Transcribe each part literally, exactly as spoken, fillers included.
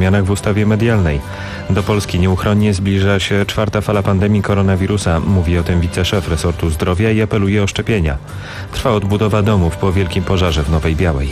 zmianach w ustawie medialnej. Do Polski nieuchronnie zbliża się czwarta fala pandemii koronawirusa. Mówi o tym wiceszef resortu zdrowia i apeluje o szczepienia. Trwa odbudowa domów po wielkim pożarze w Nowej Białej.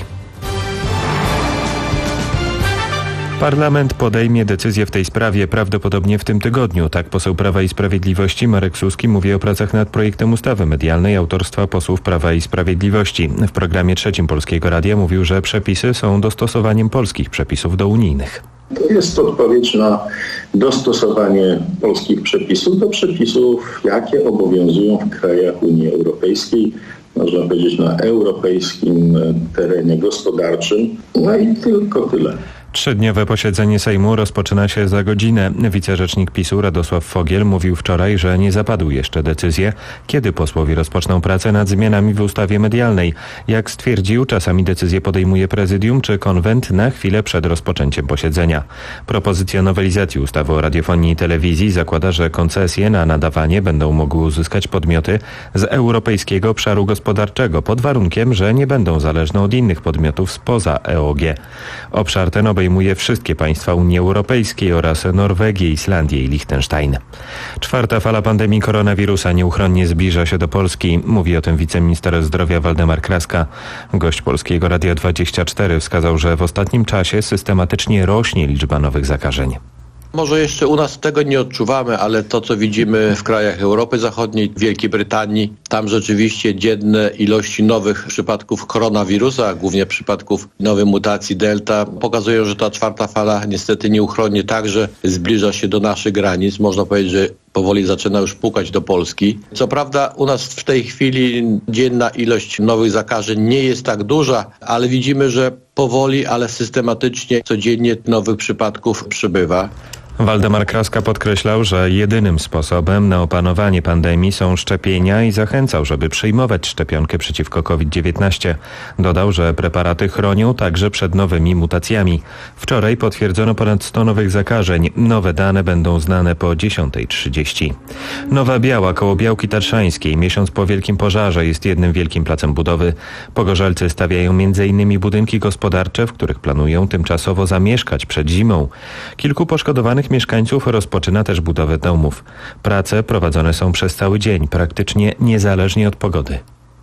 Parlament podejmie decyzję w tej sprawie prawdopodobnie w tym tygodniu. Tak poseł Prawa i Sprawiedliwości Marek Suski mówi o pracach nad projektem ustawy medialnej autorstwa posłów Prawa i Sprawiedliwości. W programie trzecim Polskiego Radia mówił, że przepisy są dostosowaniem polskich przepisów do unijnych. To jest odpowiedź na dostosowanie polskich przepisów do przepisów, jakie obowiązują w krajach Unii Europejskiej, można powiedzieć na europejskim terenie gospodarczym. No i tylko tyle. Trzydniowe posiedzenie Sejmu rozpoczyna się za godzinę. Wicerzecznik PiSu Radosław Fogiel mówił wczoraj, że nie zapadły jeszcze decyzje, kiedy posłowie rozpoczną pracę nad zmianami w ustawie medialnej. Jak stwierdził, czasami decyzje podejmuje prezydium czy konwent na chwilę przed rozpoczęciem posiedzenia. Propozycja nowelizacji ustawy o radiofonii i telewizji zakłada, że koncesje na nadawanie będą mogły uzyskać podmioty z Europejskiego Obszaru Gospodarczego pod warunkiem, że nie będą zależne od innych podmiotów spoza E O G. Obszar ten obejmuje obejmuje wszystkie państwa Unii Europejskiej oraz Norwegię, Islandię i Liechtenstein. Czwarta fala pandemii koronawirusa nieuchronnie zbliża się do Polski. Mówi o tym wiceminister zdrowia Waldemar Kraska. Gość Polskiego Radia dwadzieścia cztery wskazał, że w ostatnim czasie systematycznie rośnie liczba nowych zakażeń. Może jeszcze u nas tego nie odczuwamy, ale to, co widzimy w krajach Europy Zachodniej, Wielkiej Brytanii, tam rzeczywiście dzienne ilości nowych przypadków koronawirusa, głównie przypadków nowej mutacji Delta, pokazują, że ta czwarta fala niestety nieuchronnie także zbliża się do naszych granic. Można powiedzieć, że powoli zaczyna już pukać do Polski. Co prawda u nas w tej chwili dzienna ilość nowych zakażeń nie jest tak duża, ale widzimy, że powoli, ale systematycznie codziennie nowych przypadków przybywa. Waldemar Kraska podkreślał, że jedynym sposobem na opanowanie pandemii są szczepienia i zachęcał, żeby przyjmować szczepionkę przeciwko COVID dziewiętnaście. Dodał, że preparaty chronią także przed nowymi mutacjami. Wczoraj potwierdzono ponad sto nowych zakażeń. Nowe dane będą znane po dziesiątej trzydzieści. Nowa Biała koło Białki Tatrzańskiej, miesiąc po wielkim pożarze, jest jednym wielkim placem budowy. Pogorzelcy stawiają między innymi budynki gospodarcze, w których planują tymczasowo zamieszkać przed zimą. Kilku poszkodowanych mieszkańców rozpoczyna też budowę domów. Prace prowadzone są przez cały dzień, praktycznie niezależnie od pogody.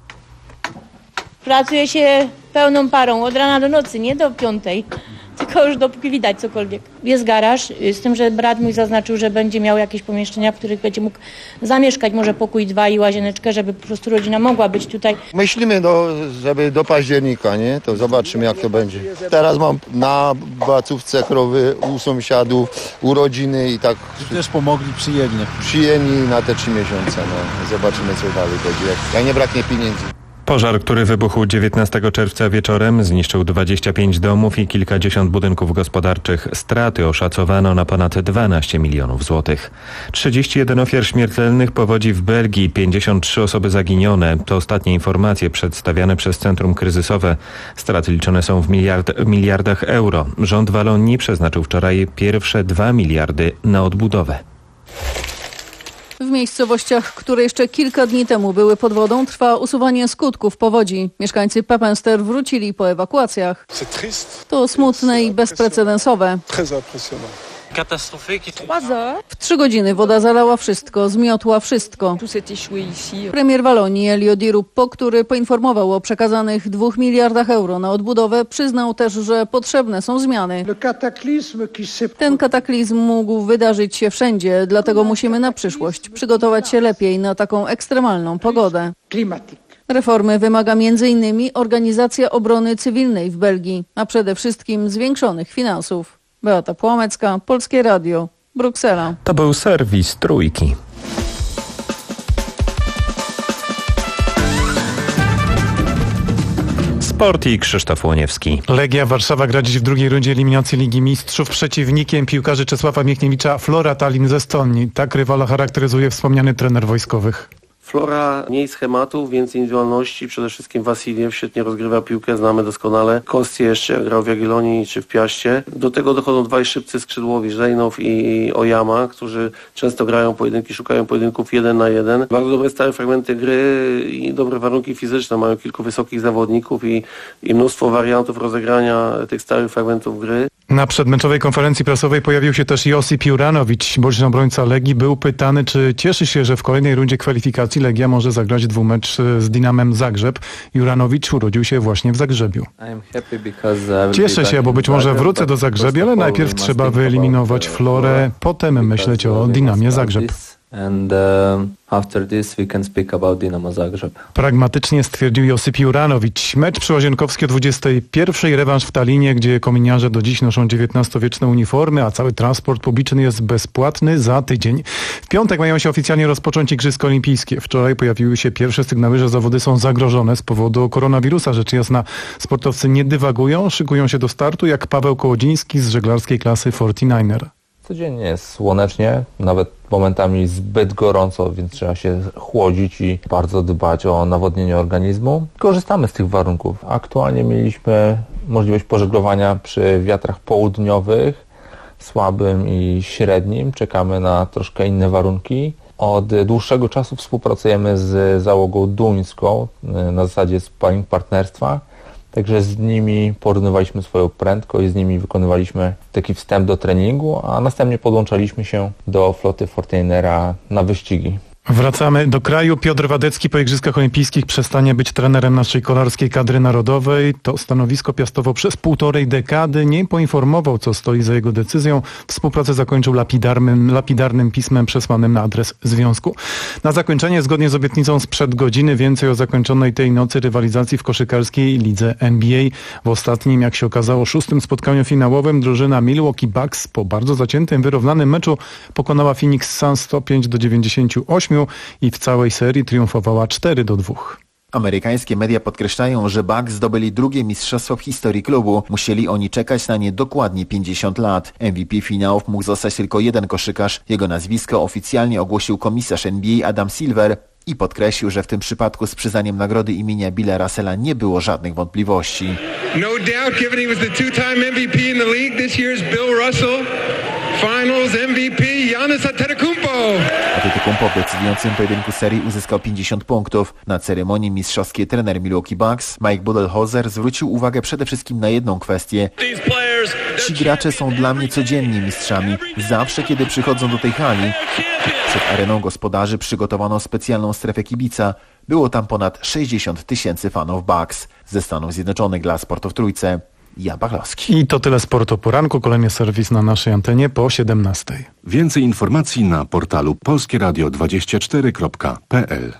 Pracuje się pełną parą od rana do nocy, nie do piątej, tylko już dopóki widać cokolwiek. Jest garaż, z tym, że brat mój zaznaczył, że będzie miał jakieś pomieszczenia, w których będzie mógł zamieszkać, może pokój dwa i łazieneczkę, żeby po prostu rodzina mogła być tutaj. Myślimy, do, żeby do października, nie? To zobaczymy, jak to będzie. Teraz mam na bacówce krowy u sąsiadów, urodziny i tak. Też pomogli, przyjemnie. Przyjemni na te trzy miesiące, no. Zobaczymy, co dalej będzie, jak, jak nie braknie pieniędzy. Pożar, który wybuchł dziewiętnastego czerwca wieczorem, zniszczył dwadzieścia pięć domów i kilkadziesiąt budynków gospodarczych. Straty oszacowano na ponad dwanaście milionów złotych. trzydzieści jeden ofiar śmiertelnych powodzi w Belgii, pięćdziesiąt trzy osoby zaginione. To ostatnie informacje przedstawiane przez Centrum Kryzysowe. Straty liczone są w miliard, miliardach euro. Rząd Walonii przeznaczył wczoraj pierwsze dwa miliardy na odbudowę. W miejscowościach, które jeszcze kilka dni temu były pod wodą, trwa usuwanie skutków powodzi. Mieszkańcy Pepinster wrócili po ewakuacjach. To smutne i bezprecedensowe. W trzy godziny woda zalała wszystko, zmiotła wszystko. Premier Walonii Elio Di Rupo, który poinformował o przekazanych dwóch miliardach euro na odbudowę, przyznał też, że potrzebne są zmiany. Ten kataklizm mógł wydarzyć się wszędzie, dlatego musimy na przyszłość przygotować się lepiej na taką ekstremalną pogodę. Reformy wymaga między innymi organizacja obrony cywilnej w Belgii, a przede wszystkim zwiększonych finansów. Beata Płomecka, Polskie Radio, Bruksela. To był serwis Trójki. Sport i Krzysztof Łoniewski. Legia Warszawa gra dziś w drugiej rundzie eliminacji Ligi Mistrzów. Przeciwnikiem piłkarzy Czesława Miechniewicza Flora Tallinn z Estonii. Tak rywala charakteryzuje wspomniany trener wojskowych. Flora mniej schematów, więcej indywidualności. Przede wszystkim Wasiliew świetnie rozgrywa piłkę, znamy doskonale. Kostie jeszcze grał w Jagiellonii czy w Piaście. Do tego dochodzą dwaj szybcy skrzydłowi, Żejnow i Oyama, którzy często grają pojedynki, szukają pojedynków jeden na jeden. Bardzo dobre stare fragmenty gry i dobre warunki fizyczne. Mają kilku wysokich zawodników i, i mnóstwo wariantów rozegrania tych starych fragmentów gry. Na przedmeczowej konferencji prasowej pojawił się też Josip Juranović, boczny obrońca Legii. Był pytany, czy cieszy się, że w kolejnej rundzie kwalifikacji Legia może zagrać dwumecz z Dinamem Zagrzeb. Juranović urodził się właśnie w Zagrzebiu. Cieszę się, bo być może wrócę do Zagrzebia, ale najpierw trzeba wyeliminować Florę, potem myśleć o Dinamie Zagrzeb. And uh, after this we can speak about Dinamo Zagrzeb. Pragmatycznie stwierdził Josip Juranović. Mecz przy Łazienkowskiej o dwudziestej pierwszej, rewanż w Talinie, gdzie kominiarze do dziś noszą dziewiętnastowieczne uniformy, a cały transport publiczny jest bezpłatny za tydzień. W piątek mają się oficjalnie rozpocząć Igrzyska Olimpijskie. Wczoraj pojawiły się pierwsze sygnały, że zawody są zagrożone z powodu koronawirusa. Rzecz jasna, sportowcy nie dywagują, szykują się do startu, jak Paweł Kołodziński z żeglarskiej klasy czterdzieści dziewięć. Codziennie jest słonecznie, nawet momentami zbyt gorąco, więc trzeba się chłodzić i bardzo dbać o nawodnienie organizmu. Korzystamy z tych warunków. Aktualnie mieliśmy możliwość pożeglowania przy wiatrach południowych, słabym i średnim. Czekamy na troszkę inne warunki. Od dłuższego czasu współpracujemy z załogą duńską na zasadzie sparring partnerstwa. Także z nimi porównywaliśmy swoją prędkość, z nimi wykonywaliśmy taki wstęp do treningu, a następnie podłączaliśmy się do floty Fortinera na wyścigi. Wracamy do kraju. Piotr Wadecki po Igrzyskach Olimpijskich przestanie być trenerem naszej kolarskiej kadry narodowej. To stanowisko piastował przez półtorej dekady. Nie poinformował, co stoi za jego decyzją. Współpracę zakończył lapidarnym, lapidarnym pismem przesłanym na adres związku. Na zakończenie, zgodnie z obietnicą sprzed godziny, więcej o zakończonej tej nocy rywalizacji w koszykarskiej lidze N B A. W ostatnim, jak się okazało, szóstym spotkaniu finałowym drużyna Milwaukee Bucks po bardzo zaciętym, wyrównanym meczu pokonała Phoenix Suns sto pięć do dziewięćdziesięciu ośmiu i w całej serii triumfowała cztery do dwóch. Amerykańskie media podkreślają, że Bucks zdobyli drugie mistrzostwo w historii klubu. Musieli oni czekać na nie dokładnie pięćdziesiąt lat. M V P finałów mógł zostać tylko jeden koszykarz. Jego nazwisko oficjalnie ogłosił komisarz N B A Adam Silver i podkreślił, że w tym przypadku z przyznaniem nagrody imienia Billa Russella nie było żadnych wątpliwości. No doubt, given he was the two-time M V P in the league, this year's Bill Russell. Finals M V P Giannis Antetokounmpo. Antetokounmpo w decydującym pojedynku serii uzyskał pięćdziesiąt punktów. Na ceremonii mistrzowskiej trener Milwaukee Bucks Mike Budenholzer zwrócił uwagę przede wszystkim na jedną kwestię. Ci gracze są dla mnie codziennie mistrzami. Zawsze, kiedy przychodzą do tej hali. Przed areną gospodarzy przygotowano specjalną strefę kibica. Było tam ponad sześćdziesiąt tysięcy fanów Bucks. Ze Stanów Zjednoczonych dla Sportu w Trójce. Jan Pachlowski. I to tyle Sport o poranku. Kolejny serwis na naszej antenie po siedemnastej. Więcej informacji na portalu polskie radio dwadzieścia cztery kropka p l.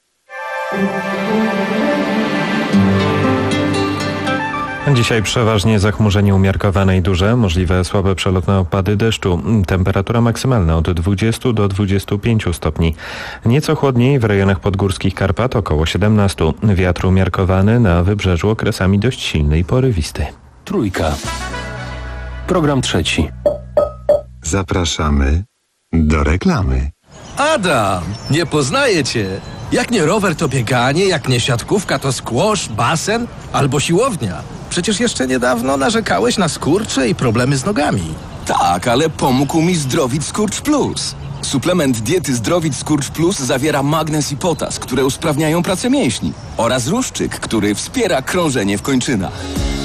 Dzisiaj przeważnie zachmurzenie umiarkowane i duże, możliwe słabe przelotne opady deszczu. Temperatura maksymalna od dwudziestu do dwudziestu pięciu stopni. Nieco chłodniej w rejonach podgórskich Karpat, około siedemnastu. Wiatr umiarkowany, na wybrzeżu okresami dość silny i porywisty. Trójka. Program trzeci. Zapraszamy do reklamy. Adam, nie poznaję cię. Jak nie rower, to bieganie, jak nie siatkówka, to squash, basen albo siłownia. Przecież jeszcze niedawno narzekałeś na skurcze i problemy z nogami. Tak, ale pomógł mi Zdrowit Skurcz Plus. Suplement diety Zdrowit Skurcz Plus zawiera magnez i potas, które usprawniają pracę mięśni, oraz ruszczyk, który wspiera krążenie w kończynach.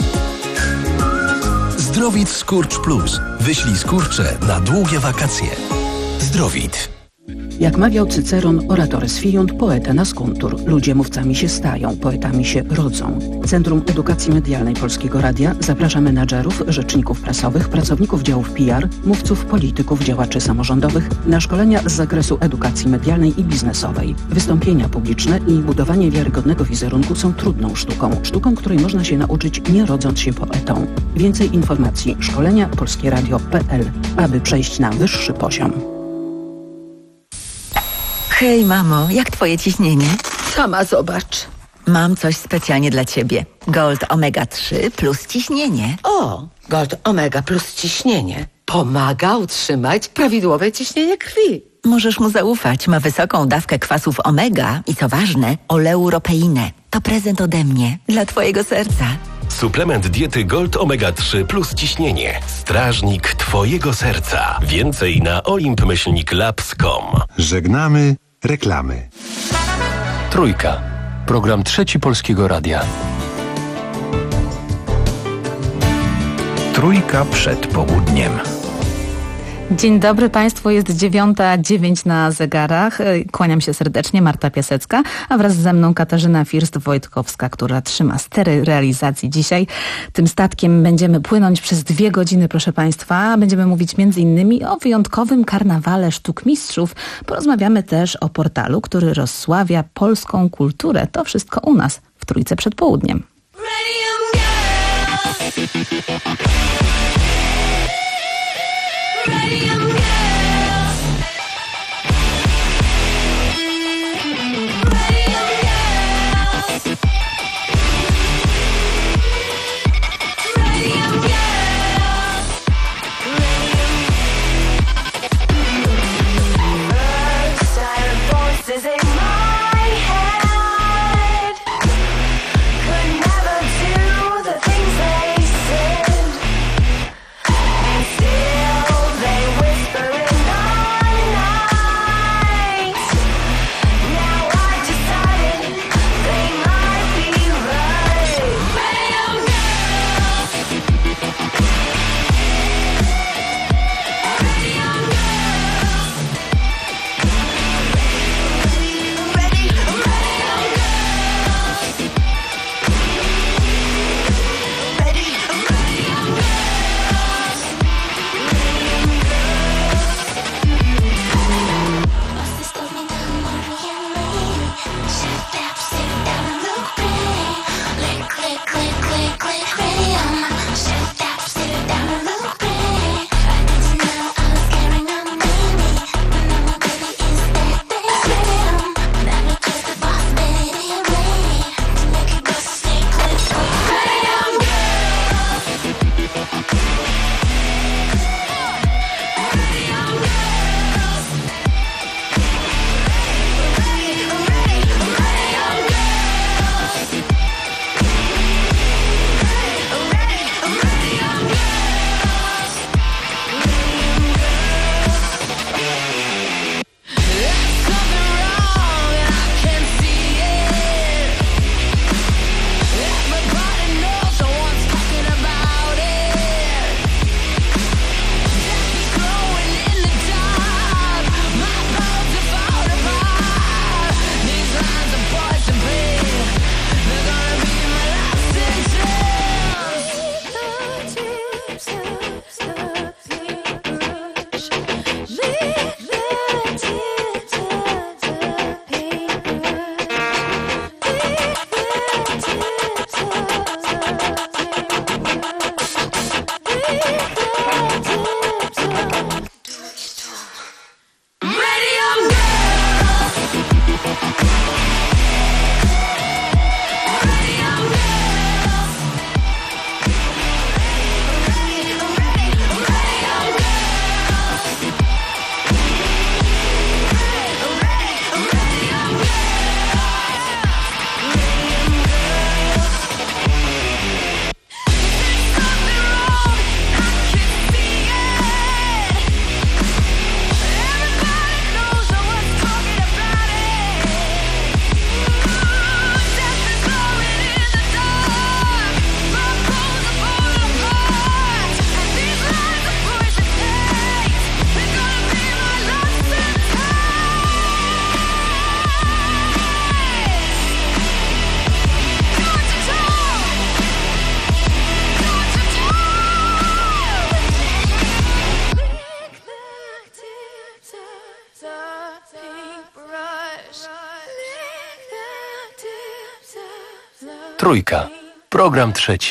Zdrowit Skurcz Plus. Wyślij skurcze na długie wakacje. Zdrowit. Jak mawiał Cyceron, oratores fiunt, poeta nascuntur. Ludzie mówcami się stają, poetami się rodzą. Centrum Edukacji Medialnej Polskiego Radia zaprasza menadżerów, rzeczników prasowych, pracowników działów P R, mówców, polityków, działaczy samorządowych na szkolenia z zakresu edukacji medialnej i biznesowej. Wystąpienia publiczne i budowanie wiarygodnego wizerunku są trudną sztuką. Sztuką, której można się nauczyć, nie rodząc się poetą. Więcej informacji szkolenia polskieradio kropka p l, aby przejść na wyższy poziom. Hej, mamo, jak twoje ciśnienie? Sama zobacz. Mam coś specjalnie dla ciebie. Gold Omega trzy plus ciśnienie. O, Gold Omega plus ciśnienie. Pomaga utrzymać prawidłowe ciśnienie krwi. Możesz mu zaufać. Ma wysoką dawkę kwasów omega i co ważne, oleuropeinę. To prezent ode mnie dla twojego serca. Suplement diety Gold Omega trzy plus ciśnienie. Strażnik twojego serca. Więcej na olimp myślnik labs kropka com. Żegnamy reklamy. Trójka. Program trzeci Polskiego Radia. Trójka przed południem. Dzień dobry Państwu, jest dziewiąta dziewięć na zegarach. Kłaniam się serdecznie, Marta Piasecka, a wraz ze mną Katarzyna First-Wojtkowska, która trzyma stery realizacji dzisiaj. Tym statkiem będziemy płynąć przez dwie godziny, proszę Państwa. Będziemy mówić między innymi o wyjątkowym karnawale sztuk mistrzów. Porozmawiamy też o portalu, który rozsławia polską kulturę. To wszystko u nas w Trójce przed południem. Trójka. Program trzeci.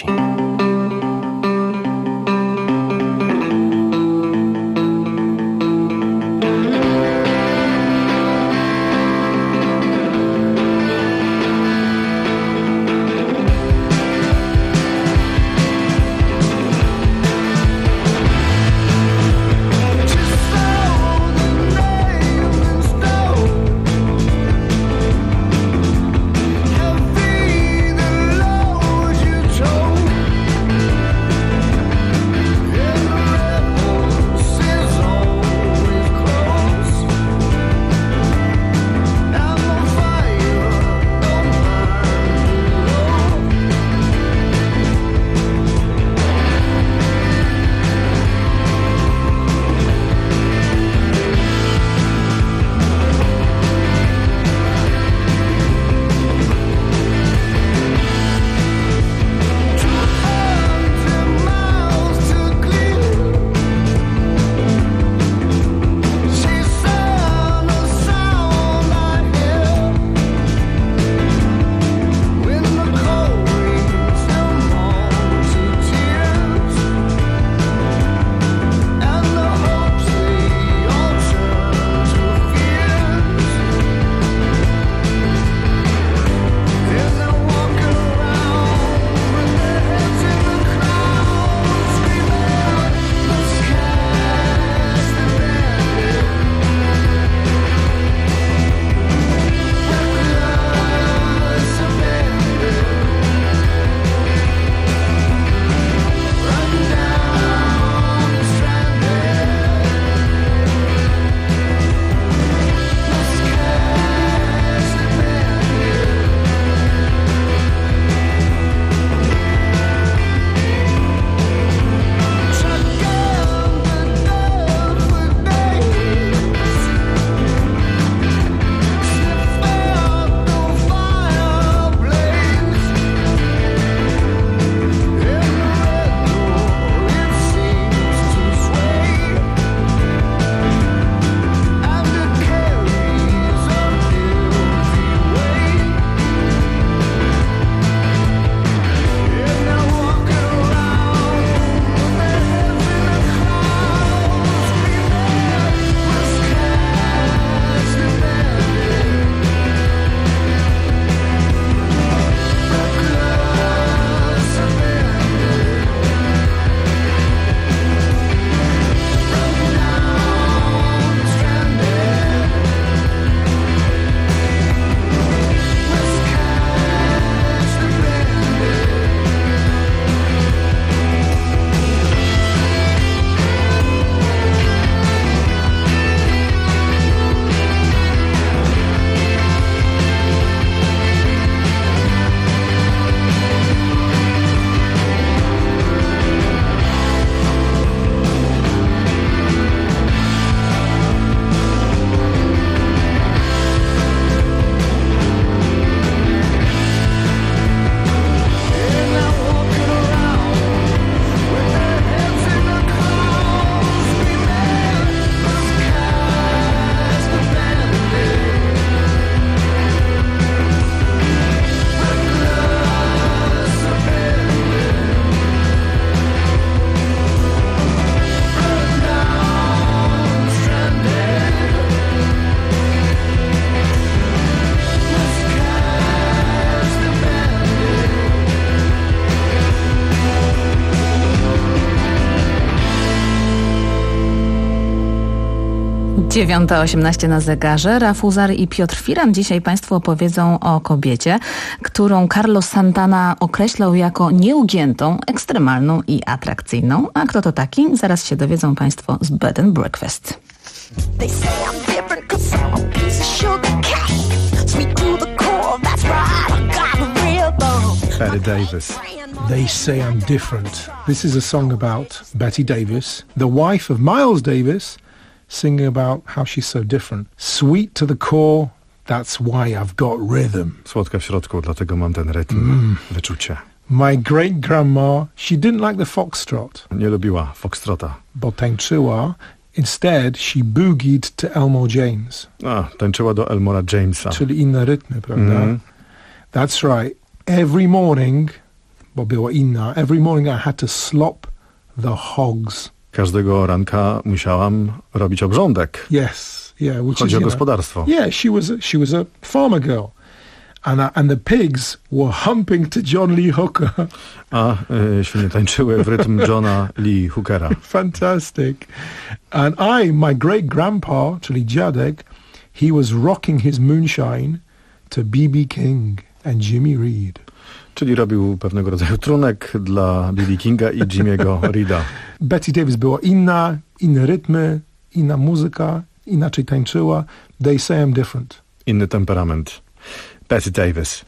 dziewiąta osiemnaście na zegarze. Rafuzar i Piotr Firan dzisiaj Państwu opowiedzą o kobiecie, którą Carlos Santana określał jako nieugiętą, ekstremalną i atrakcyjną. A kto to taki? Zaraz się dowiedzą Państwo z Bed and Breakfast. They say I'm different 'cause I'm a piece of sugar cane. Sweet to the core, that's right, I got a real bone. Betty Davis. They say I'm different. This is a song about Betty Davis, the wife of Miles Davis, singing about how she's so different. Sweet to the core, that's why I've got rhythm. Słodka w środku, dlatego mam ten rytm, Mm. wyczucie. My great-grandma, she didn't like the foxtrot. Nie lubiła foxtrota. Bo tańczyła. Instead, she boogied to Elmore James. A, tańczyła do Elmora Jamesa. Czyli inne rytmy, prawda? Mm. That's right. Every morning, bo była inna, every morning I had to slop the hogs. Każdego ranka musiałam robić obrządek. Yes, yeah. Which Chodzi is, o you gospodarstwo. Know, yeah, she was, a, she was a farmer girl. And, uh, and the pigs were humping to John Lee Hooker. A y, świnie tańczyły w rytm Johna Lee Hookera. Fantastic. And I, my great-grandpa, czyli dziadek, he was rocking his moonshine to B B King and Jimmy Reed. Czyli robił pewnego rodzaju trunek dla B B Kinga i Jimmy'ego Reeda. Betty Davis była inna, inne rytmy, inna muzyka, inaczej tańczyła. They say I'm different. Inny temperament. Betty Davis.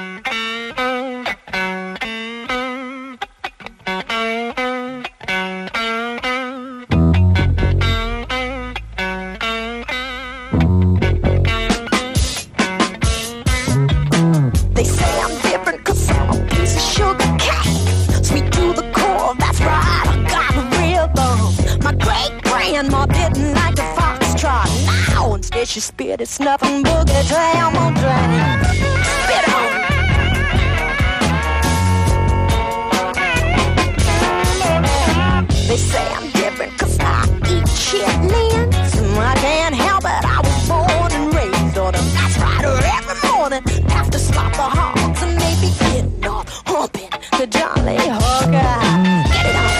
They say I'm different 'cause I'm a piece of sugar cane. Sweet to the core, that's right, I got a real bone. My great-grandma didn't like the foxtrot. Now instead she spit it snuffing boogie to Elmore James. Spit on. They say I'm different 'cause I eat chitlins. I can't help it, I was born and raised on them. That's right, every morning have to slop the hogs and maybe getting off humping to John Lee Hooker. Get it on.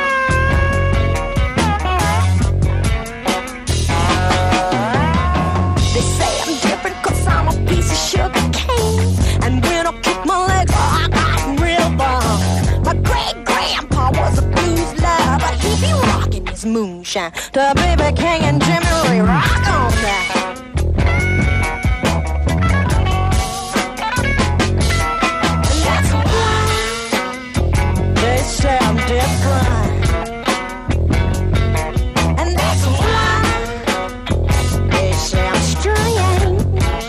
They say I'm different 'cause I'm a piece of sugar cane. And when I kick my legs, oh, I got real bum. My great-grandpa was a blues lover, but he be rocking his moonshine to B B King and Jimmy Reed. Rock on that. And that's why they say I'm different. And that's why they say I'm strange.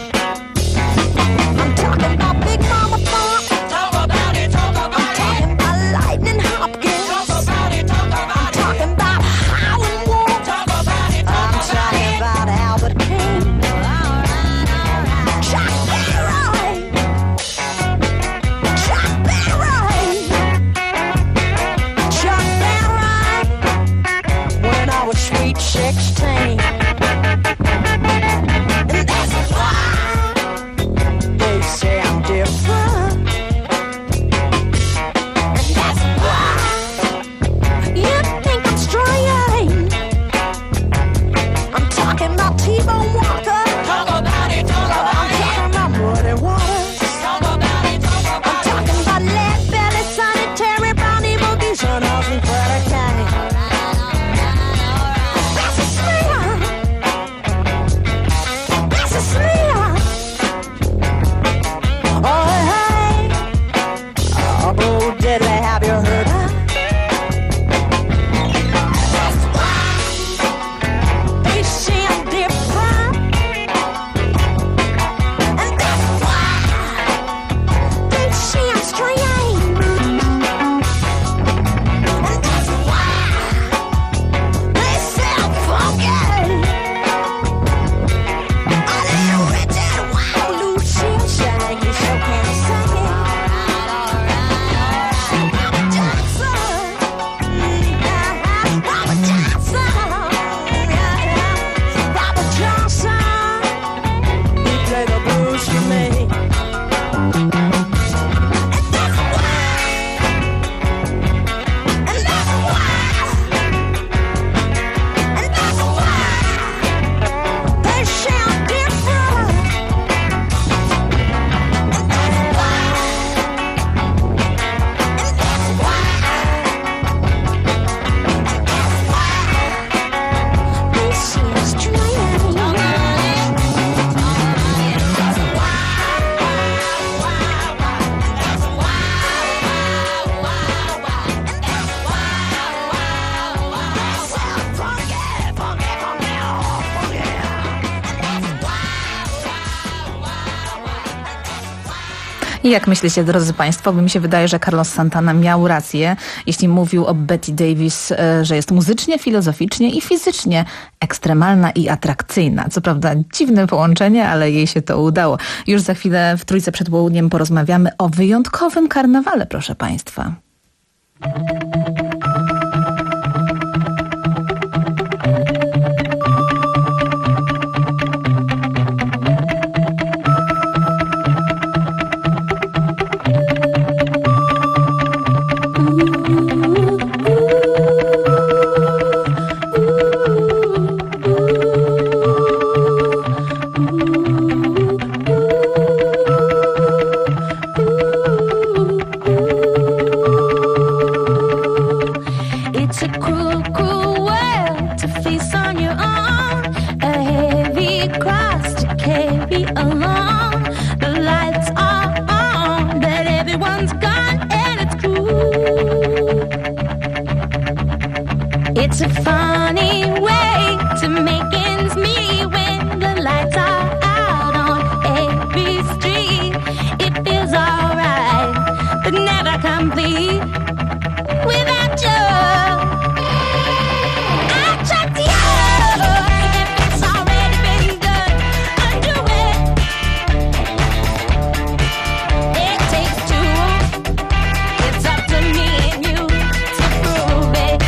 I'm talking about Big Mama Thump. Talk about it, talk about it. I'm talking about Lightning Hopkins. Talk about it, talk about it. I'm talking about Howlin' Wolf. Talk about it, talk I'm talking about Albert King. Chuck Berry. Chuck Berry. Chuck Berry. When I was sweet sixteen. And that's why they say I'm different. And that's why you think I'm strange. I'm talking about T-Bone Walker. Talk about it, talk about I'm it. I'm talking about Muddy Waters. Talk about it, talk about I'm talking it. about Lead Belly, Sonny Terry, Brownie Boogie, Son of and Freddie King. That's a slinger. I jak myślicie, drodzy Państwo, bo mi się wydaje, że Carlos Santana miał rację, jeśli mówił o Betty Davis, że jest muzycznie, filozoficznie i fizycznie ekstremalna i atrakcyjna. Co prawda dziwne połączenie, ale jej się to udało. Już za chwilę w Trójce przed południem porozmawiamy o wyjątkowym karnawale, proszę Państwa. It's a funny way to make ends meet when the lights are out on every street. It feels alright, but never complete without you. I trust you. If it's already been done, undo it. It takes two. It's up to me and you to prove it.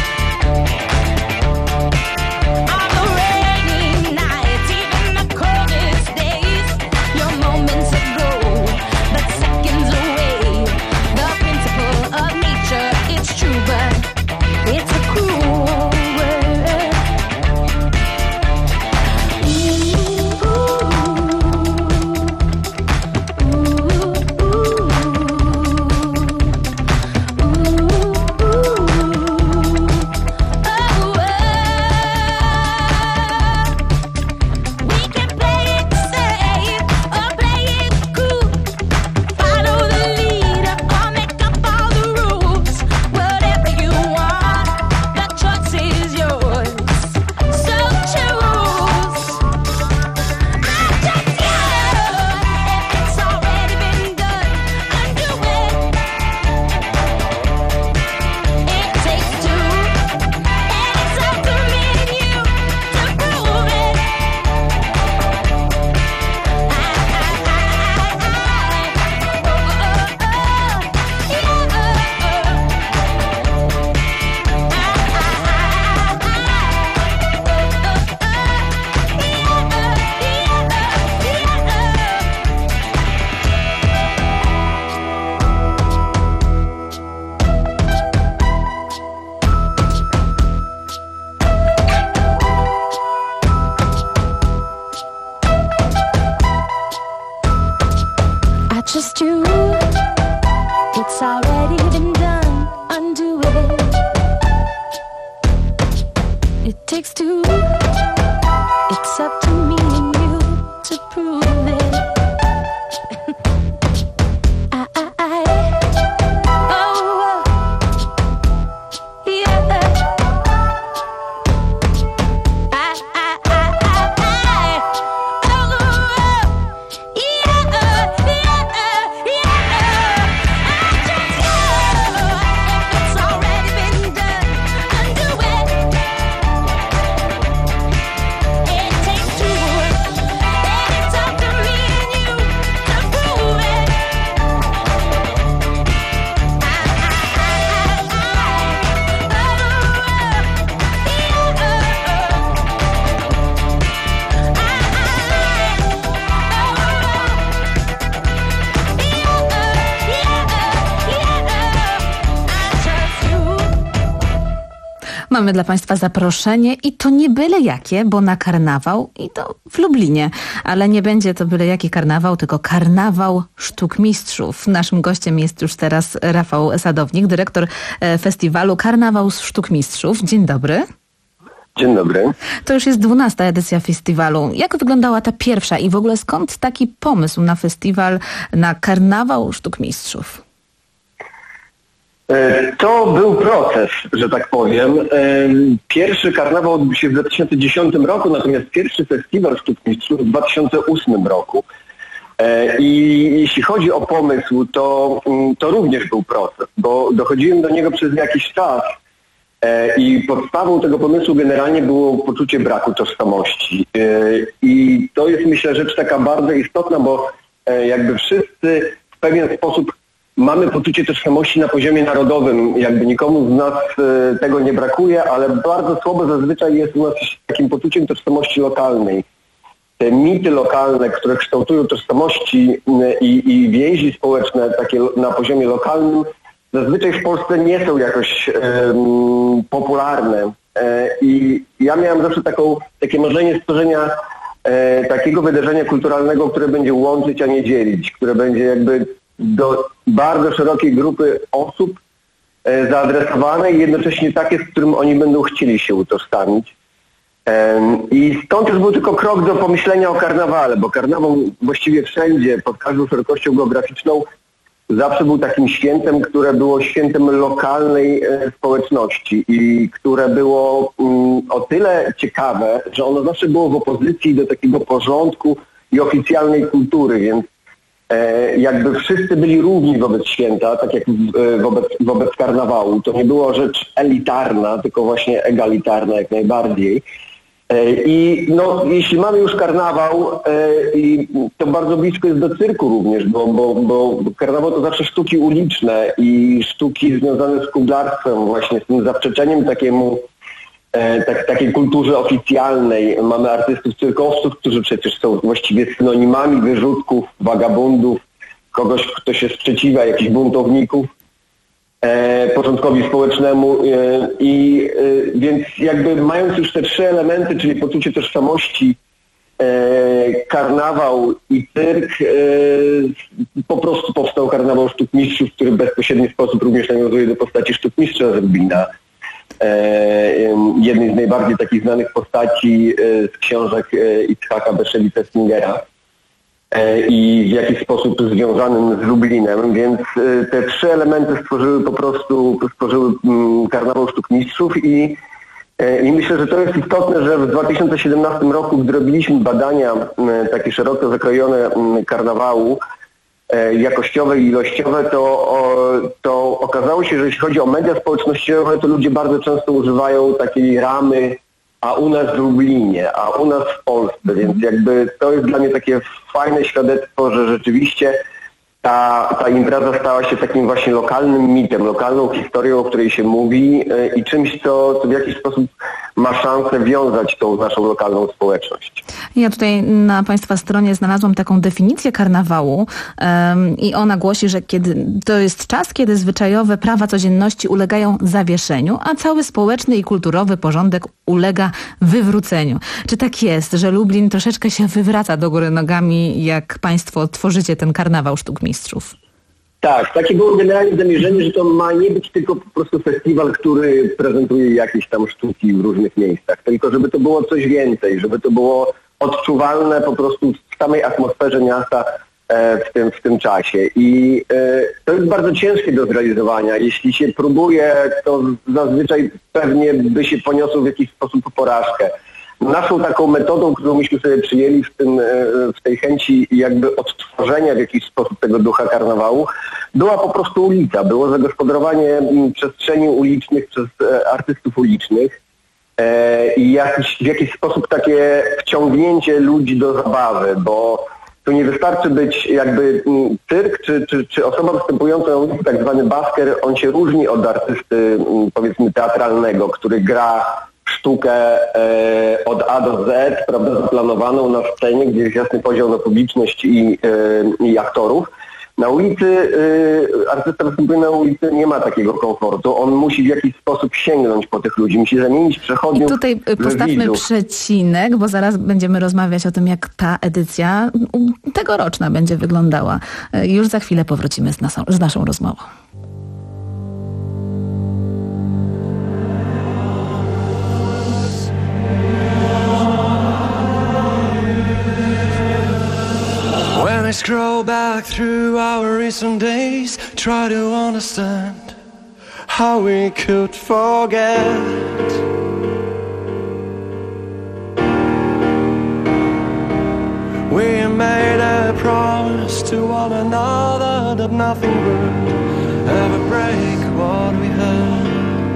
Just you, it's already been done, undo it. It takes two, it's up to me and you to prove it. I, I, I, oh, yeah. I, I, I, I, I, oh, yeah, yeah. Mamy dla Państwa zaproszenie i to nie byle jakie, bo na karnawał i to w Lublinie. Ale nie będzie to byle jaki karnawał, tylko karnawał sztuk mistrzów. Naszym gościem jest już teraz Rafał Sadownik, dyrektor festiwalu Karnawał Sztuk Mistrzów. Dzień dobry. Dzień dobry. To już jest dwunasta edycja festiwalu. Jak wyglądała ta pierwsza i w ogóle skąd taki pomysł na festiwal, na Karnawał Sztuk Mistrzów? To był proces, że tak powiem. Pierwszy karnawał odbył się w dwa tysiące dziesiątym roku, natomiast pierwszy festiwal Sztuk Mistrzów w dwa tysiące ósmym roku. I jeśli chodzi o pomysł, to, to również był proces, bo dochodziłem do niego przez jakiś czas i podstawą tego pomysłu generalnie było poczucie braku tożsamości. I to jest, myślę, rzecz taka bardzo istotna, bo jakby wszyscy w pewien sposób mamy poczucie tożsamości na poziomie narodowym, jakby nikomu z nas tego nie brakuje, ale bardzo słabo zazwyczaj jest u nas takim poczuciem tożsamości lokalnej. Te mity lokalne, które kształtują tożsamości i, i więzi społeczne takie na poziomie lokalnym, zazwyczaj w Polsce nie są jakoś um, popularne. E, I ja miałem zawsze taką, takie marzenie stworzenia e, takiego wydarzenia kulturalnego, które będzie łączyć, a nie dzielić, które będzie jakby do bardzo szerokiej grupy osób e, zaadresowane i jednocześnie takie, z którym oni będą chcieli się utożsamić. I stąd już był tylko krok do pomyślenia o karnawale, bo karnawał właściwie wszędzie, pod każdą szerokością geograficzną zawsze był takim świętem, które było świętem lokalnej społeczności i które było o tyle ciekawe, że ono zawsze było w opozycji do takiego porządku i oficjalnej kultury, więc jakby wszyscy byli równi wobec święta, tak jak wobec, wobec karnawału. To nie była rzecz elitarna, tylko właśnie egalitarna jak najbardziej. I no, jeśli mamy już karnawał, i to bardzo blisko jest do cyrku również, bo, bo, bo karnawał to zawsze sztuki uliczne i sztuki związane z kuglarstwem, właśnie z tym zaprzeczeniem takiemu, tak, takiej kulturze oficjalnej. Mamy artystów cyrkowców, którzy przecież są właściwie synonimami wyrzutków, wagabundów, kogoś, kto się sprzeciwia, jakichś buntowników e, porządkowi społecznemu e, i e, więc jakby mając już te trzy elementy, czyli poczucie tożsamości, e, karnawał i cyrk, e, po prostu powstał karnawał sztuk mistrzów, który w bezpośredni sposób również nawiązuje do postaci sztuk mistrza z Lublina. Jednej z najbardziej takich znanych postaci z książek Itzhaka Beszeli-Festingera i w jakiś sposób związanym z Lublinem, więc te trzy elementy stworzyły po prostu stworzyły karnawał sztuk mistrzów i, i myślę, że to jest istotne, że w dwa tysiące siedemnastym roku, gdy robiliśmy badania takie szeroko zakrojone karnawału, jakościowe i ilościowe, to, to okazało się, że jeśli chodzi o media społecznościowe, to ludzie bardzo często używają takiej ramy, a u nas w Lublinie, a u nas w Polsce, więc jakby to jest dla mnie takie fajne świadectwo, że rzeczywiście ta, ta impreza stała się takim właśnie lokalnym mitem, lokalną historią, o której się mówi i czymś, co, co w jakiś sposób ma szansę wiązać tą naszą lokalną społeczność. Ja tutaj na Państwa stronie znalazłam taką definicję karnawału um, i ona głosi, że kiedy, to jest czas, kiedy zwyczajowe prawa codzienności ulegają zawieszeniu, a cały społeczny i kulturowy porządek ulega wywróceniu. Czy tak jest, że Lublin troszeczkę się wywraca do góry nogami, jak Państwo tworzycie ten karnawał sztuk mistrzów? Tak, takie było generalnie zamierzenie, że to ma nie być tylko po prostu festiwal, który prezentuje jakieś tam sztuki w różnych miejscach, tylko żeby to było coś więcej, żeby to było odczuwalne po prostu w samej atmosferze miasta w tym, w tym czasie. I to jest bardzo ciężkie do zrealizowania. Jeśli się próbuje, to zazwyczaj pewnie by się poniosło w jakiś sposób porażkę. Naszą taką metodą, którą myśmy sobie przyjęli w, tym, w tej chęci jakby odtworzenia w jakiś sposób tego ducha karnawału, była po prostu ulica. Było zagospodarowanie przestrzeni ulicznych przez artystów ulicznych i jakiś, w jakiś sposób takie wciągnięcie ludzi do zabawy, bo tu nie wystarczy być jakby cyrk czy, czy, czy osoba występująca na ulicy, tak zwany basker, on się różni od artysty powiedzmy teatralnego, który gra sztukę e, od A do Z, prawda, zaplanowaną na scenie, gdzie jest jasny podział na publiczność i, e, i aktorów. Na ulicy, e, artysta występuje na ulicy, nie ma takiego komfortu. On musi w jakiś sposób sięgnąć po tych ludzi, musi zamienić przechodniów. I tutaj postawmy widzów. Przecinek, bo zaraz będziemy rozmawiać o tym, jak ta edycja tegoroczna będzie wyglądała. Już za chwilę powrócimy z, nasą, z naszą rozmową. I scroll back through our recent days, try to understand how we could forget. We made a promise to one another that nothing would ever break what we had.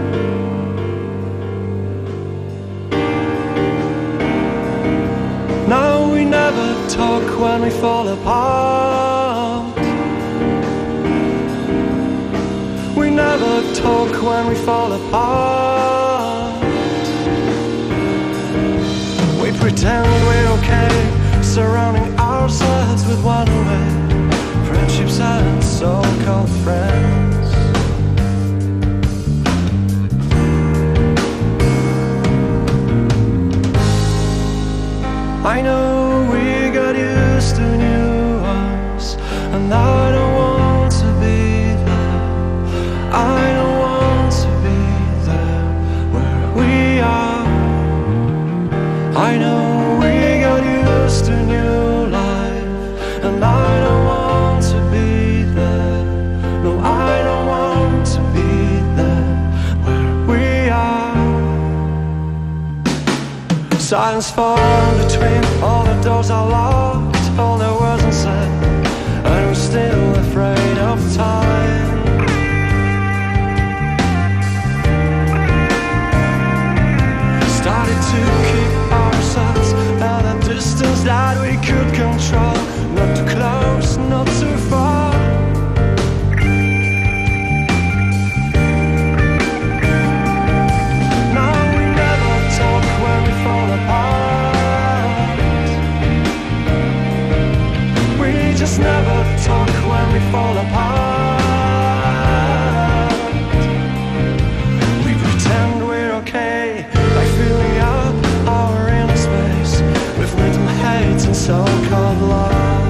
Now we never talk when we fall apart. We never talk when we fall apart. We pretend we're okay, surrounding ourselves with one-way friendships and so-called friends. I know we got used to new ones, and I don't want to be there. I don't want to be there where we are. I know we got used to new life, and I don't want to be there. No, I don't want to be there where we are. Silence falling between, all the doors are locked, all there wasn't said, and we're still afraid of time. Started to keep ourselves at a distance that we could control, not too close, not too far. Now we never talk when we fall apart. We just never talk when we fall apart. We pretend we're okay, like filling up our inner space with little hate and so-called love.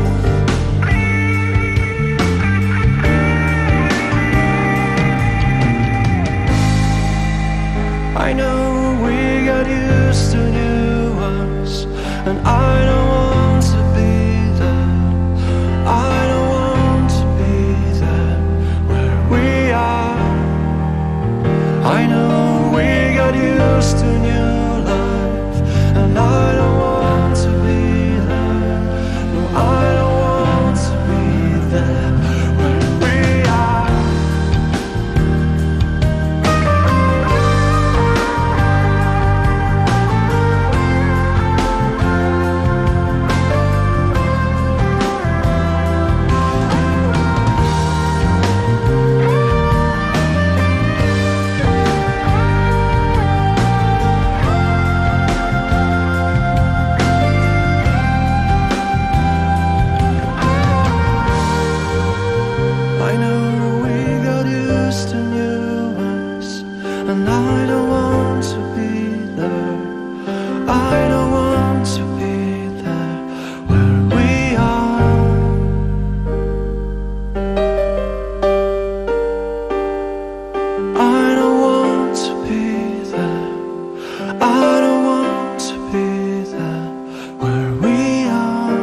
I know we got used to new ones, and I don't want to be there. I don't want to be there where we are. I know we got used to new life, and I don't want to be there. No, I don't want to be there where we are. I know we got used to new ones, and I don't want to be there. I don't want to be there where we are. I don't want to be there. I don't want to be there where we are.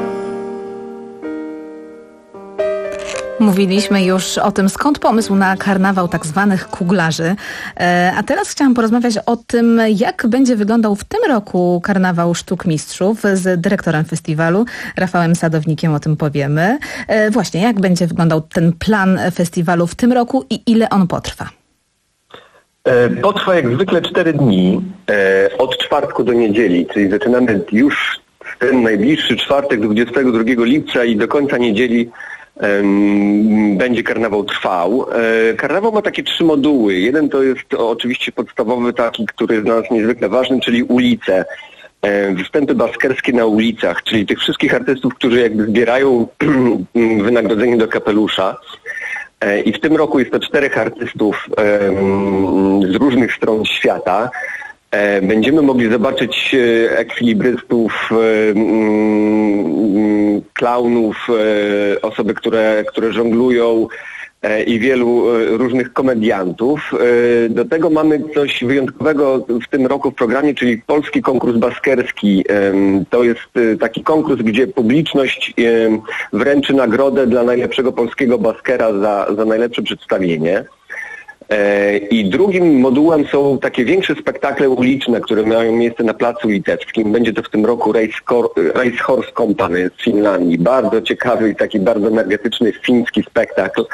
Mówiliśmy już o tym, skąd pomysł na karnawał tak zwanych kuglarzy. E, A teraz chciałam porozmawiać o tym, jak będzie wyglądał w tym roku karnawał Sztuk Mistrzów. Z dyrektorem festiwalu, Rafałem Sadownikiem, o tym powiemy. E, Właśnie, jak będzie wyglądał ten plan festiwalu w tym roku i ile on potrwa? E, Potrwa jak zwykle cztery dni, e, od czwartku do niedzieli, czyli zaczynamy już w ten najbliższy czwartek, dwudziestego drugiego lipca i do końca niedzieli em, będzie karnawał trwał. E, Karnawał ma takie trzy moduły. Jeden to jest oczywiście podstawowy, taki, który jest dla nas niezwykle ważny, czyli ulice. E, Występy baskerskie na ulicach, czyli tych wszystkich artystów, którzy jakby zbierają wynagrodzenie do kapelusza. E, I w tym roku jest to czterech artystów em, z różnych stron świata. E, Będziemy mogli zobaczyć e, ekwilibrystów, e, mm, klaunów, e, osoby, które, które żonglują e, i wielu e, różnych komediantów. E, Do tego mamy coś wyjątkowego w tym roku w programie, czyli polski konkurs baskerski. E, To jest e, taki konkurs, gdzie publiczność e, wręczy nagrodę dla najlepszego polskiego baskera za, za najlepsze przedstawienie. I drugim modułem są takie większe spektakle uliczne, które mają miejsce na Placu Litewskim. Będzie to w tym roku Race, Race Horse Company z Finlandii. Bardzo ciekawy i taki bardzo energetyczny fiński spektakl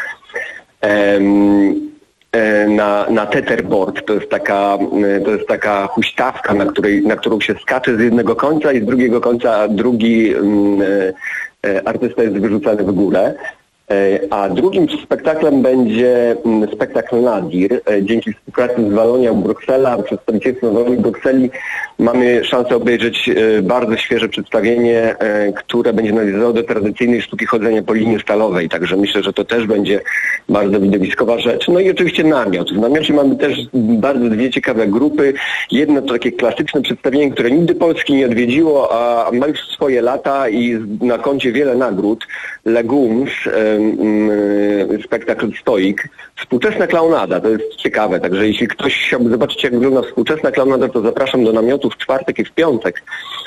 na, na teterboard. To jest taka, to jest taka huśtawka, na, której, na którą się skacze z jednego końca i z drugiego końca drugi artysta jest wyrzucany w górę. A drugim spektaklem będzie spektakl Nadir. Dzięki współpracy z Walonią Bruksela, przedstawicielstwem Walonii Brukseli mamy szansę obejrzeć bardzo świeże przedstawienie, które będzie nawiązało do tradycyjnej sztuki chodzenia po linii stalowej. Także myślę, że to też będzie bardzo widowiskowa rzecz. No i oczywiście namiot. W namiocie mamy też bardzo dwie ciekawe grupy. Jedno to takie klasyczne przedstawienie, które nigdy Polski nie odwiedziło, a ma już swoje lata i na koncie wiele nagród. Legumes, spektakl Stoik. Współczesna klaunada, to jest ciekawe, także jeśli ktoś chciałby zobaczyć, jak wygląda współczesna klaunada, to zapraszam do namiotu w czwartek i w piątek.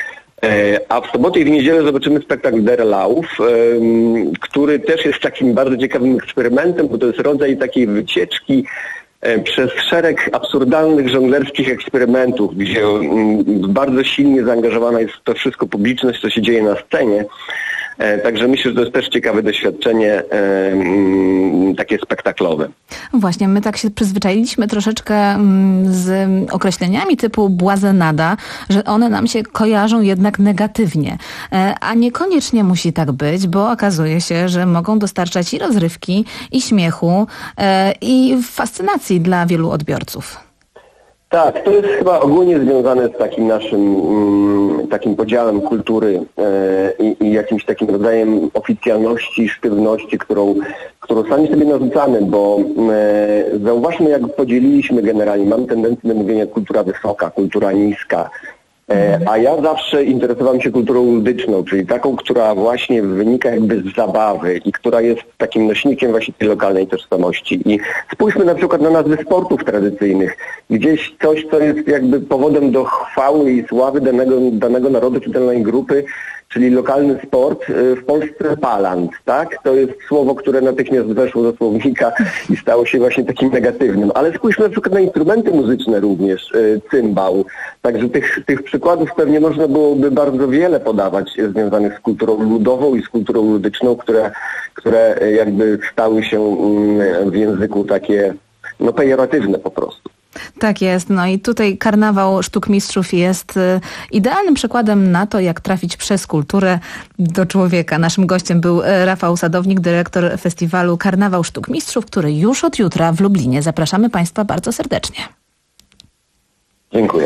A w sobotę i w niedzielę zobaczymy spektakl Der Lauf, który też jest takim bardzo ciekawym eksperymentem, bo to jest rodzaj takiej wycieczki przez szereg absurdalnych żonglerskich eksperymentów, gdzie bardzo silnie zaangażowana jest w to wszystko publiczność, co się dzieje na scenie. Także myślę, że to jest też ciekawe doświadczenie takie spektaklowe. Właśnie, my tak się przyzwyczailiśmy troszeczkę z określeniami typu błazenada, że one nam się kojarzą jednak negatywnie. A niekoniecznie musi tak być, bo okazuje się, że mogą dostarczać i rozrywki, i śmiechu, i fascynacji dla wielu odbiorców. Tak, to jest chyba ogólnie związane z takim naszym mm, takim podziałem kultury e, i, i jakimś takim rodzajem oficjalności, sztywności, którą, którą sami sobie narzucamy, bo e, zauważmy, jak podzieliliśmy generalnie, mamy tendencję do mówienia kultura wysoka, kultura niska, e, a ja zawsze interesowałem się kulturą ludyczną, czyli taką, która właśnie wynika jakby z zabawy i która jest takim nośnikiem właśnie tej lokalnej tożsamości. I spójrzmy na przykład na nazwy sportów tradycyjnych. Gdzieś coś, co jest jakby powodem do chwały i sławy danego, danego narodu czy danej grupy, czyli lokalny sport, w Polsce palant, tak? To jest słowo, które natychmiast weszło do słownika i stało się właśnie takim negatywnym. Ale spójrzmy na przykład na instrumenty muzyczne również, cymbał. Także tych, tych przykładów pewnie można byłoby bardzo wiele podawać związanych z kulturą ludową i z kulturą ludyczną, które, które jakby stały się w języku takie no pejoratywne po prostu. Tak jest. No i tutaj Karnawał Sztuk Mistrzów jest idealnym przykładem na to, jak trafić przez kulturę do człowieka. Naszym gościem był Rafał Sadownik, dyrektor festiwalu Karnawał Sztuk Mistrzów, który już od jutra w Lublinie. Zapraszamy Państwa bardzo serdecznie. Dziękuję.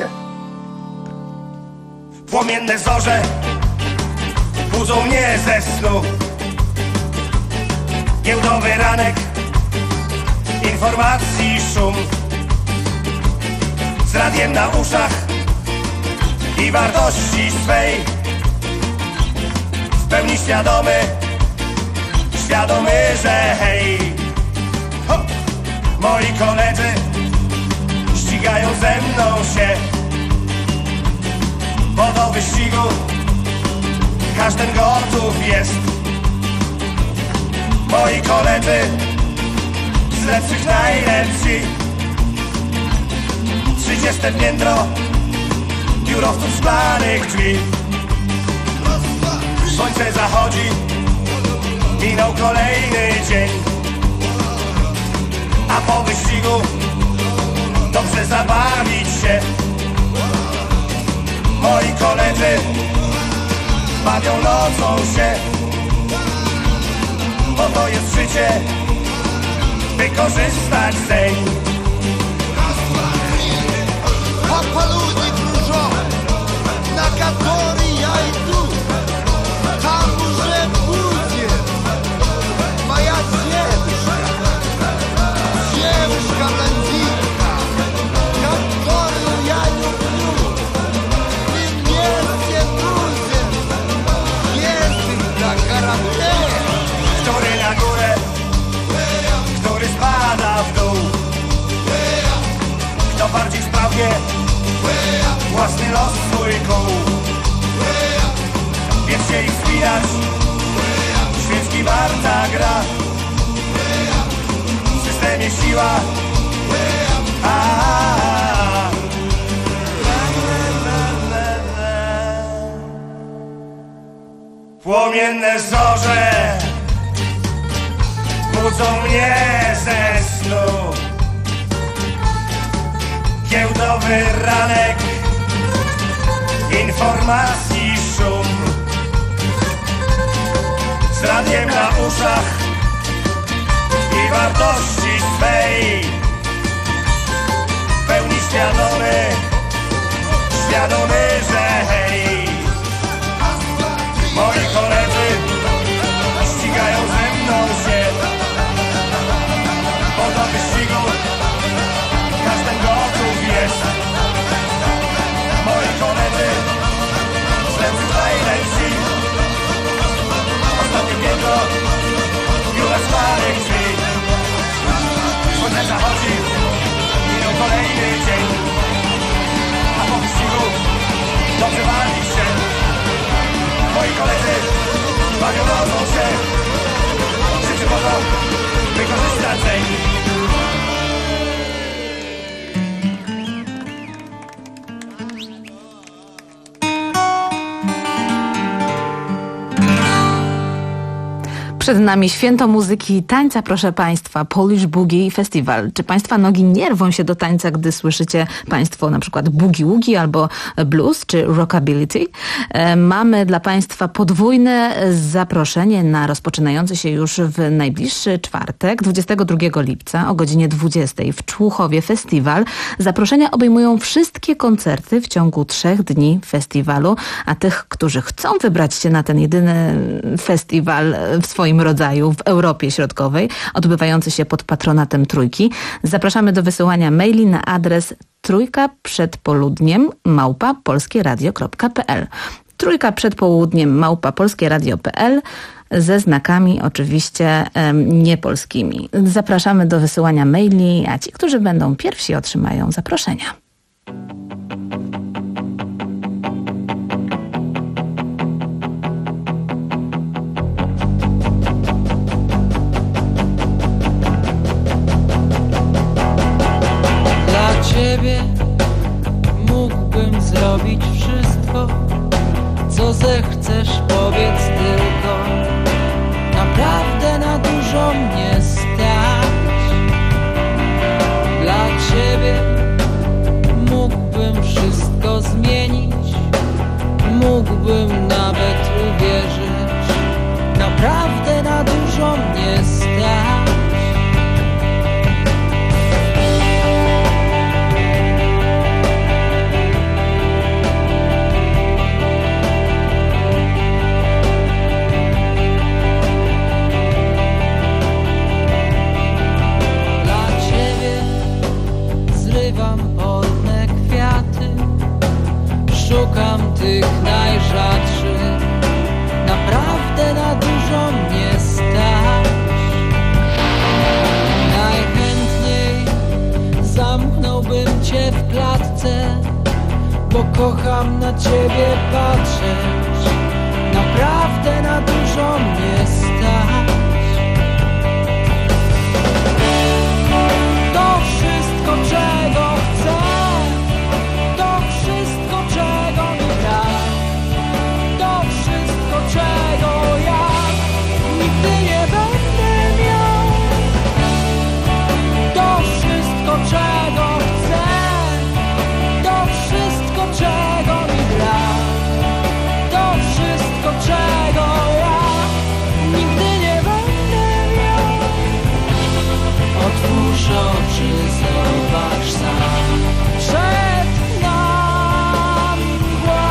Płomienne zorze budzą mnie ze snu. Giełdowy ranek, informacji szum. Z radiem na uszach i wartości swej, w pełni świadomy, świadomy, że hej, ho! Moi koledzy ścigają ze mną się, bo do wyścigu każdy gotów jest. Moi koledzy z lepszych najlepsi, trzydzieste piętro biurowców szklanych drzwi. Słońce zachodzi, minął kolejny dzień, a po wyścigu dobrze zabawić się. Moi koledzy bawią nocą się, bo to jest życie, by korzystać zeń. А по люди кружок, на который я иду, там уже будет моя девушка, девушка-блондинка, которую я люблю. И вместе друзьям ездить на корабле. Który na górę, który spada w dół, kto bardziej sprawnie własny los swój kół. Więc się ich wspinać, świeczki warta gra. W systemie siła A, płomienne zorze budzą mnie ze snu. Giełdowy ranek, informacji szum. Z radiem na uszach i wartości swej w pełni świadomy, świadomy, że hej, moi koledzy ścigają ze mną się, bo do wyścigu każdym gotów jest. Moi koledzy ślepcy najlepsi, ostatnie piętro już otwartych drzwi. Słońce zachodzi, minął kolejny dzień, a po wyścigu dobrze wali się. Moi koledzy bawią rodzą się, życie mogą wykorzystać dzień. Przed nami święto muzyki i tańca, proszę Państwa, Polish Boogie Festival. Czy Państwa nogi nie rwą się do tańca, gdy słyszycie Państwo na przykład boogie woogie albo blues czy rockability? E, mamy dla Państwa podwójne zaproszenie na rozpoczynający się już w najbliższy czwartek, dwudziestego drugiego lipca o godzinie dwudziestej w Człuchowie festiwal. Zaproszenia obejmują wszystkie koncerty w ciągu trzech dni festiwalu, a tych, którzy chcą wybrać się na ten jedyny festiwal w swoim rodzaju w Europie Środkowej, odbywający się pod patronatem Trójki. Zapraszamy do wysyłania maili na adres trójka przed południem małpa polskieradio kropka p l. Trójka przed południem małpa polskieradio kropka p l ze znakami oczywiście um, niepolskimi. Zapraszamy do wysyłania maili, a ci, którzy będą pierwsi, otrzymają zaproszenia. Ciebie mógłbym zrobić wszystko, co zechcesz, powiedz tylko. Naprawdę na dużo mnie stać. Dla Ciebie mógłbym wszystko zmienić, mógłbym nawet uwierzyć. Naprawdę na dużo mnie stać. Szukam tych najrzadszych, naprawdę na dużo mnie stać. Najchętniej zamknąłbym Cię w klatce, bo kocham na Ciebie patrzeć. Naprawdę na dużo mnie stać. To wszystko, czego chcę, to wszystko, czego mi brak, to wszystko, czego ja nigdy nie będę miał. To wszystko, czego chcę, to wszystko, czego mi brak, to wszystko, czego ja nigdy nie będę miał. Otwórz oczy, zobacz sam. Przed nami mgła.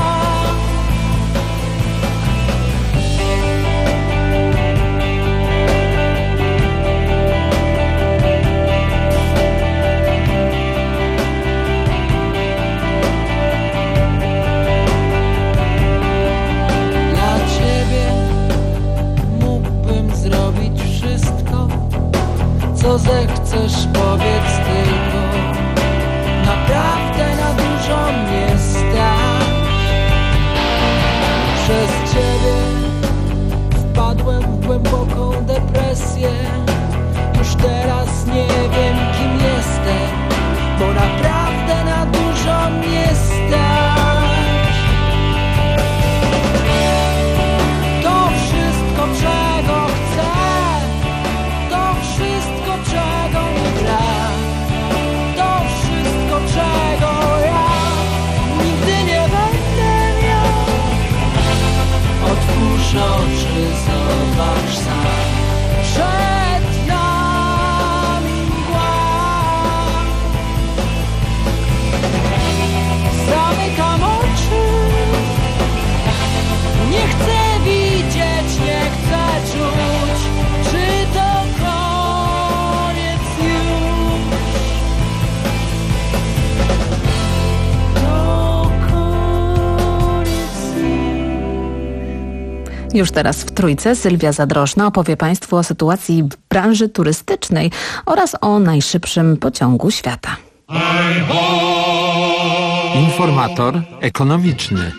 Dla Ciebie mógłbym zrobić wszystko, co zechcesz, powiedz tylko. Naprawdę na dużo mnie stać. Przez Ciebie wpadłem w głęboką depresję. Już teraz nie wiem, kim jestem. Już teraz w Trójce Sylwia Zadrożna opowie Państwu o sytuacji w branży turystycznej oraz o najszybszym pociągu świata. Informator ekonomiczny.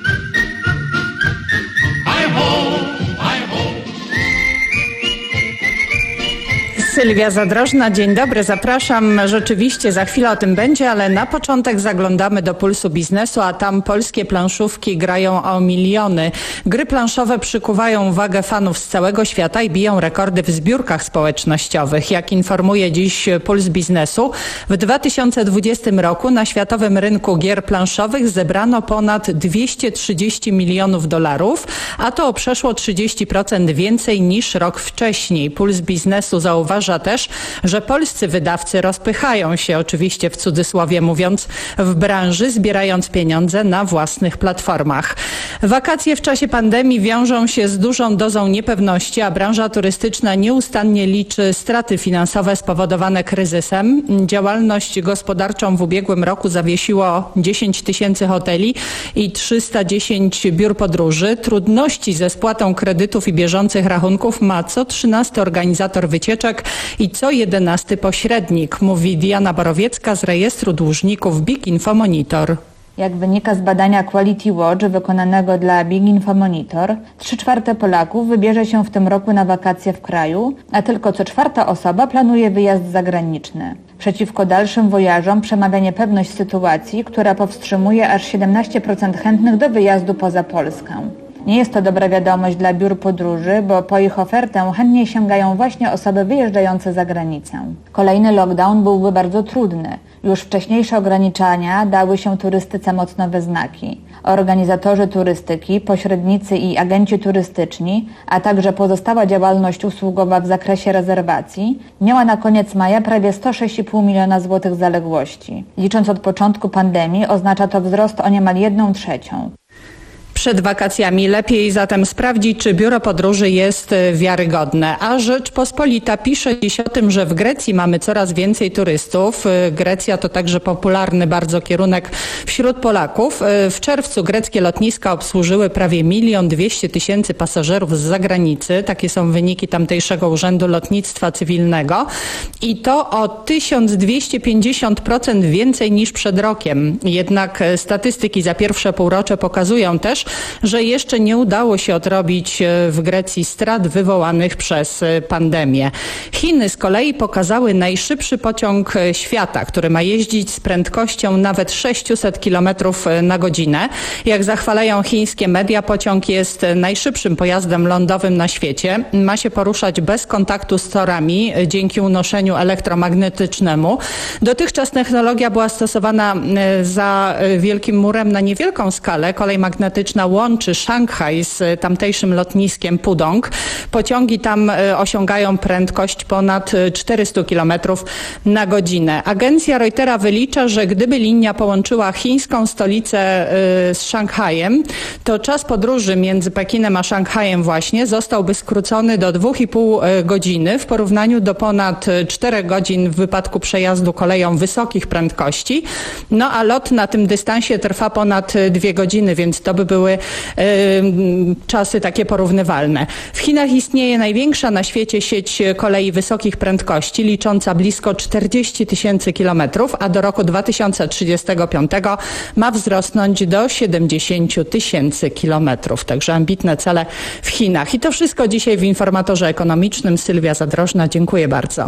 Sylwia Zadrożna, dzień dobry, zapraszam. Rzeczywiście za chwilę o tym będzie, ale na początek zaglądamy do Pulsu Biznesu, a tam polskie planszówki grają o miliony. Gry planszowe przykuwają uwagę fanów z całego świata i biją rekordy w zbiórkach społecznościowych. Jak informuje dziś Puls Biznesu, w dwa tysiące dwudziestym roku na światowym rynku gier planszowych zebrano ponad dwieście trzydzieści milionów dolarów, a to o przeszło trzydzieści procent więcej niż rok wcześniej. Puls Biznesu zauważa też, że polscy wydawcy rozpychają się, oczywiście w cudzysłowie mówiąc, w branży, zbierając pieniądze na własnych platformach. Wakacje w czasie pandemii wiążą się z dużą dozą niepewności, a branża turystyczna nieustannie liczy straty finansowe spowodowane kryzysem. Działalność gospodarczą w ubiegłym roku zawiesiło dziesięć tysięcy hoteli i trzysta dziesięć biur podróży. Trudności ze spłatą kredytów i bieżących rachunków ma co trzynasty organizator wycieczek i co jedenasty pośrednik, mówi Diana Borowiecka z rejestru dłużników Big Info Monitor. Jak wynika z badania Quality Watch wykonanego dla Big Info Monitor, trzy czwarte Polaków wybierze się w tym roku na wakacje w kraju, a tylko co czwarta osoba planuje wyjazd zagraniczny. Przeciwko dalszym wojażom przemawia niepewność sytuacji, która powstrzymuje aż siedemnaście procent chętnych do wyjazdu poza Polskę. Nie jest to dobra wiadomość dla biur podróży, bo po ich ofertę chętnie sięgają właśnie osoby wyjeżdżające za granicę. Kolejny lockdown byłby bardzo trudny. Już wcześniejsze ograniczania dały się turystyce mocno we znaki. Organizatorzy turystyki, pośrednicy i agenci turystyczni, a także pozostała działalność usługowa w zakresie rezerwacji miała na koniec maja prawie sto sześć i pół miliona złotych zaległości. Licząc od początku pandemii oznacza to wzrost o niemal jedną trzecią. Przed wakacjami lepiej zatem sprawdzić, czy biuro podróży jest wiarygodne. A Rzeczpospolita pisze dziś o tym, że w Grecji mamy coraz więcej turystów. Grecja to także popularny bardzo kierunek wśród Polaków. W czerwcu greckie lotniska obsłużyły prawie milion dwieście tysięcy pasażerów z zagranicy. Takie są wyniki tamtejszego Urzędu Lotnictwa Cywilnego. I to o tysiąc dwieście pięćdziesiąt procent więcej niż przed rokiem. Jednak statystyki za pierwsze półrocze pokazują też, że jeszcze nie udało się odrobić w Grecji strat wywołanych przez pandemię. Chiny z kolei pokazały najszybszy pociąg świata, który ma jeździć z prędkością nawet sześćset kilometrów na godzinę. Jak zachwalają chińskie media, pociąg jest najszybszym pojazdem lądowym na świecie. Ma się poruszać bez kontaktu z torami dzięki unoszeniu elektromagnetycznemu. Dotychczas technologia była stosowana za Wielkim Murem na niewielką skalę. Kolej magnetyczna łączy Szanghaj z tamtejszym lotniskiem Pudong. Pociągi tam osiągają prędkość ponad czterysta kilometrów na godzinę. Agencja Reutera wylicza, że gdyby linia połączyła chińską stolicę z Szanghajem, to czas podróży między Pekinem a Szanghajem właśnie zostałby skrócony do dwóch i pół godziny w porównaniu do ponad czterech godzin w wypadku przejazdu koleją wysokich prędkości. No a lot na tym dystansie trwa ponad dwie godziny, więc to by były czasy takie porównywalne. W Chinach istnieje największa na świecie sieć kolei wysokich prędkości, licząca blisko czterdzieści tysięcy kilometrów, a do roku dwa tysiące trzydziestego piątego ma wzrosnąć do siedemdziesiąt tysięcy kilometrów. Także ambitne cele w Chinach. I to wszystko dzisiaj w Informatorze Ekonomicznym. Sylwia Zadrożna, dziękuję bardzo.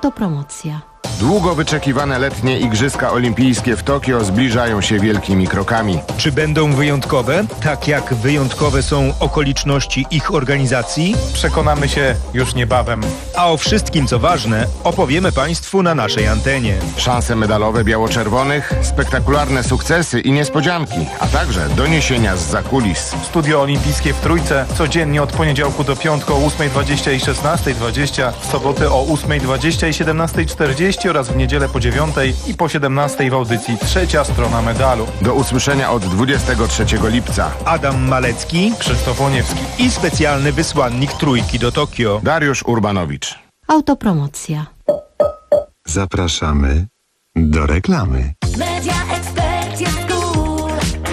Autopromocja. Długo wyczekiwane letnie Igrzyska Olimpijskie w Tokio zbliżają się wielkimi krokami. Czy będą wyjątkowe, tak jak wyjątkowe są okoliczności ich organizacji? Przekonamy się już niebawem. A o wszystkim, co ważne, opowiemy Państwu na naszej antenie. Szanse medalowe biało-czerwonych, spektakularne sukcesy i niespodzianki, a także doniesienia zza kulis. Studio Olimpijskie w Trójce codziennie od poniedziałku do piątku o ósmej dwadzieścia i szesnastej dwadzieścia, w soboty o ósmej dwadzieścia i siedemnastej czterdzieści oraz w niedzielę po dziewiątej i po siedemnastej w audycji Trzecia Strona Medalu. Do usłyszenia od dwudziestego trzeciego lipca. Adam Malecki, Krzysztof Łoniewski i specjalny wysłannik Trójki do Tokio, Dariusz Urbanowicz. Autopromocja. Zapraszamy do reklamy. Media Expert jest cool.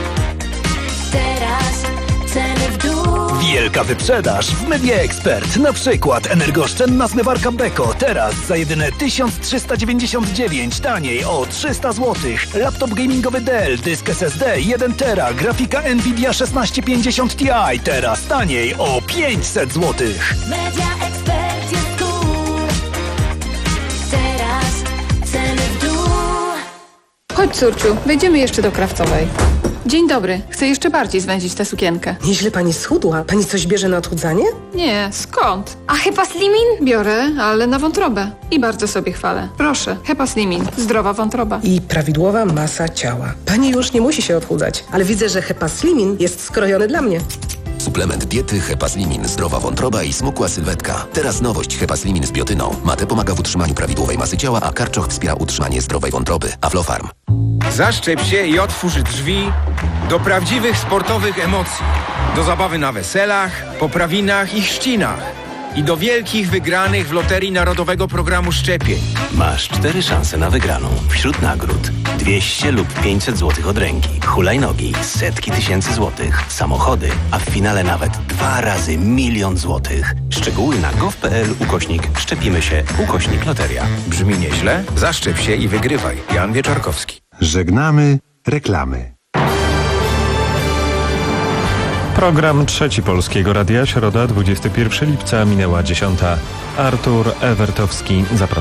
Teraz ceny w dół. Wielka wyprzedaż w Media Expert. Na przykład energooszczędna zmywarka Beko. Teraz za jedyne tysiąc trzysta dziewięćdziesiąt dziewięć, taniej o trzysta złotych. Laptop gamingowy Dell, dysk S S D jeden tera, grafika Nvidia szesnaście pięćdziesiąt Ti. Teraz taniej o pięćset złotych. Media Expert jest cool. Teraz ceny w dół. Chodź, córciu, wejdziemy jeszcze do Krawcowej. Dzień dobry. Chcę jeszcze bardziej zwędzić tę sukienkę. Nieźle pani schudła. Pani coś bierze na odchudzanie? Nie, skąd? A Hepa Slimin? Biorę, ale na wątrobę. I bardzo sobie chwalę. Proszę, Hepa Slimin. Zdrowa wątroba. I prawidłowa masa ciała. Pani już nie musi się odchudzać, ale widzę, że Hepa Slimin jest skrojony dla mnie. Suplement diety Hepa Slimin. Zdrowa wątroba i smukła sylwetka. Teraz nowość Hepa Slimin z biotyną. Mate pomaga w utrzymaniu prawidłowej masy ciała, a karczoch wspiera utrzymanie zdrowej wątroby. Aflofarm. Zaszczep się i otwórz drzwi do prawdziwych sportowych emocji. Do zabawy na weselach, poprawinach i chrzcinach. I do wielkich wygranych w Loterii Narodowego Programu Szczepień. Masz cztery szanse na wygraną. Wśród nagród dwieście lub pięćset złotych od ręki, hulajnogi, setki tysięcy złotych, samochody, a w finale nawet dwa razy milion złotych. Szczegóły na gov.pl ukośnik szczepimy się ukośnik loteria. Brzmi nieźle? Zaszczep się i wygrywaj. Jan Wieczorkowski. Żegnamy reklamy. Program Trzeci Polskiego Radia, środa dwudziestego pierwszego lipca, minęła dziesiąta. Artur Ewertowski, zapraszam.